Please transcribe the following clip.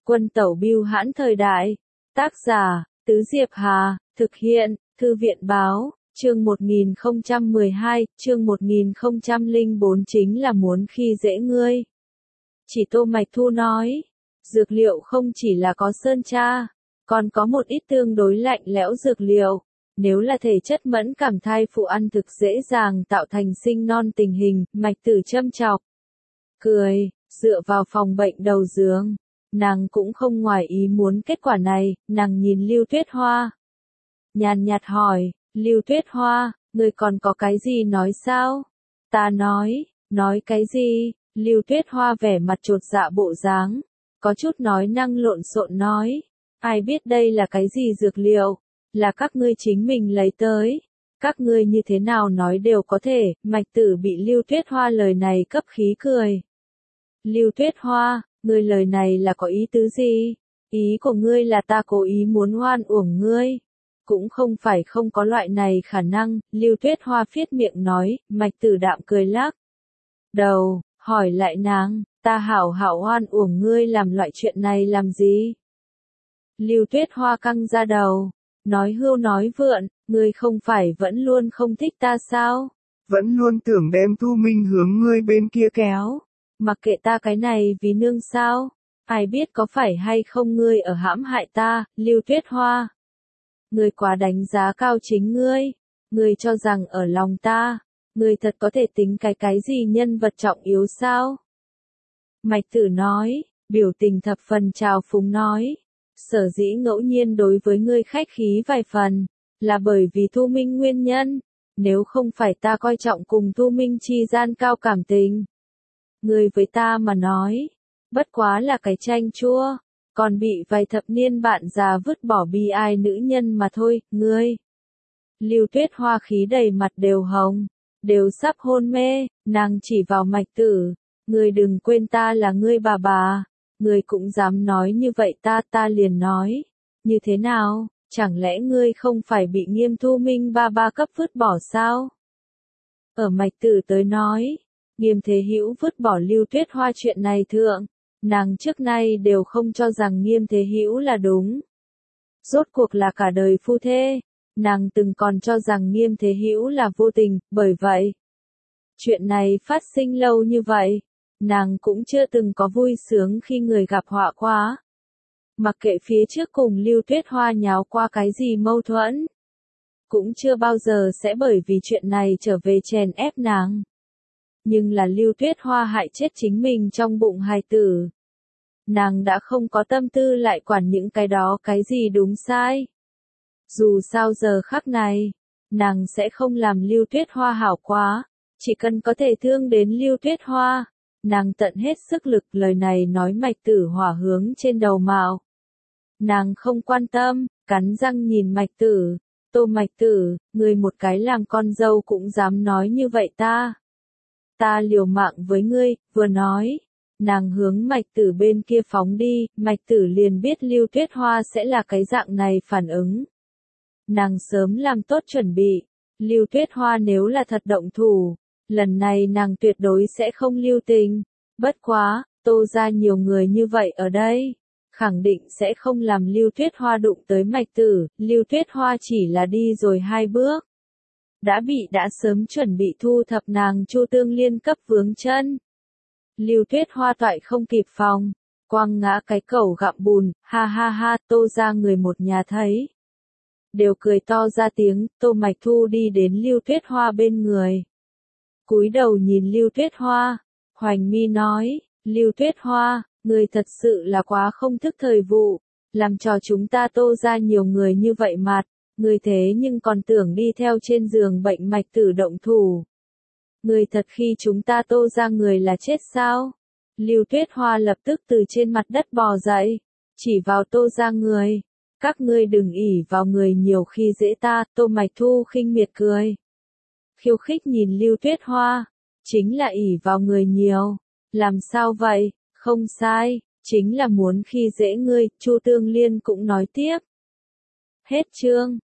Quân tẩu bưu hãn thời đại. Tác giả, Tứ Diệp Hà, thực hiện, Thư viện báo, chương 1012, chương 1004 chính là muốn khi dễ ngươi. Chỉ Tô Mạch Thu nói, dược liệu không chỉ là có sơn tra, còn có một ít tương đối lạnh lẽo dược liệu. Nếu là thể chất mẫn cảm thai phụ ăn thực dễ dàng tạo thành sinh non tình hình, Mạch Tử châm chọc. Cười, dựa vào phòng bệnh đầu giường. Nàng cũng không ngoài ý muốn kết quả này, nàng nhìn Lưu Tuyết Hoa. Nhàn nhạt hỏi, Lưu Tuyết Hoa, ngươi còn có cái gì nói sao? Ta nói cái gì? Lưu Tuyết Hoa vẻ mặt chột dạ bộ dáng, có chút nói năng lộn xộn nói, ai biết đây là cái gì dược liệu, là các ngươi chính mình lấy tới. Các ngươi như thế nào nói đều có thể, Mạch Tử bị Lưu Tuyết Hoa lời này cấp khí cười. Lưu Tuyết Hoa, ngươi lời này là có ý tứ gì? Ý của ngươi là ta cố ý muốn oan uổng ngươi. Cũng không phải không có loại này khả năng, Lưu Tuyết Hoa phiết miệng nói, Mạch Tử đạm cười lắc đầu, hỏi lại nàng, ta hảo oan uổng ngươi làm loại chuyện này làm gì? Lưu Tuyết Hoa căng ra đầu, nói hưu nói vượn, ngươi không phải vẫn luôn không thích ta sao? Vẫn luôn tưởng đem Thu Minh hướng ngươi bên kia kéo. Mặc kệ ta cái này vì nương sao? Ai biết có phải hay không ngươi ở hãm hại ta, Lưu Tuyết Hoa. Ngươi quá đánh giá cao chính ngươi. Ngươi cho rằng ở lòng ta, ngươi thật có thể tính cái gì nhân vật trọng yếu sao? Mạch Tử nói, biểu tình thập phần trào phúng nói. Sở dĩ ngẫu nhiên đối với ngươi khách khí vài phần, là bởi vì Thu Minh nguyên nhân. Nếu không phải ta coi trọng cùng Thu Minh chi gian cao cảm tình. Ngươi với ta mà nói, bất quá là cái chanh chua, còn bị vài thập niên bạn già vứt bỏ bi ai nữ nhân mà thôi, ngươi. Lưu Tuyết Hoa khí đầy mặt đều hồng, đều sắp hôn mê, nàng chỉ vào Mạch Tử, ngươi đừng quên ta là ngươi bà, ngươi cũng dám nói như vậy ta liền nói, như thế nào, chẳng lẽ ngươi không phải bị Nghiêm Thu Minh ba cấp vứt bỏ sao? Ở Mạch Tử tới nói, Nghiêm Thế Hữu vứt bỏ Lưu Tuyết Hoa chuyện này thượng, nàng trước nay đều không cho rằng Nghiêm Thế Hữu là đúng. Rốt cuộc là cả đời phu thê, nàng từng còn cho rằng Nghiêm Thế Hữu là vô tình, bởi vậy, chuyện này phát sinh lâu như vậy, nàng cũng chưa từng có vui sướng khi người gặp họa quá. Mặc kệ phía trước cùng Lưu Tuyết Hoa nháo qua cái gì mâu thuẫn, cũng chưa bao giờ sẽ bởi vì chuyện này trở về chèn ép nàng. Nhưng là Lưu Tuyết Hoa hại chết chính mình trong bụng hài tử. Nàng đã không có tâm tư lại quản những cái đó cái gì đúng sai. Dù sao giờ khắc này, nàng sẽ không làm Lưu Tuyết Hoa hảo quá, chỉ cần có thể thương đến Lưu Tuyết Hoa, nàng tận hết sức lực. Lời này nói Mạch Tử hỏa hướng trên đầu mạo. Nàng không quan tâm, cắn răng nhìn Mạch Tử, Tô Mạch Tử, người một cái làm con dâu cũng dám nói như vậy ta. Ta liều mạng với ngươi, vừa nói, nàng hướng Mạch Tử bên kia phóng đi, Mạch Tử liền biết Lưu Tuyết Hoa sẽ là cái dạng này phản ứng. Nàng sớm làm tốt chuẩn bị, Lưu Tuyết Hoa nếu là thật động thủ, lần này nàng tuyệt đối sẽ không lưu tình. Bất quá, Tô ra nhiều người như vậy ở đây, khẳng định sẽ không làm Lưu Tuyết Hoa đụng tới Mạch Tử, Lưu Tuyết Hoa chỉ là đi rồi 2 bước. Đã sớm chuẩn bị thu thập nàng Chu Tương Liên cấp vướng chân. Lưu Tuyết Hoa toại không kịp phòng, quăng ngã cái cẩu gặm bùn, ha, Tô ra người một nhà thấy. Đều cười to ra tiếng, Tô Mạch Thu đi đến Lưu Tuyết Hoa bên người. Cúi đầu nhìn Lưu Tuyết Hoa, hoành mi nói, Lưu Tuyết Hoa, người thật sự là quá không thức thời vụ, làm cho chúng ta Tô ra nhiều người như vậy mặt. Người thế nhưng còn tưởng đi theo trên giường bệnh Mạch Tử động thủ. Người thật khi chúng ta Tô ra người là chết sao? Lưu Tuyết Hoa lập tức từ trên mặt đất bò dậy, chỉ vào Tô ra người. Các ngươi đừng ỷ vào người nhiều khi dễ ta, Tô Mạch Thu khinh miệt cười. Khiêu khích nhìn Lưu Tuyết Hoa, chính là ỷ vào người nhiều. Làm sao vậy? Không sai, chính là muốn khi dễ ngươi, Chu Tương Liên cũng nói tiếp. Hết chương.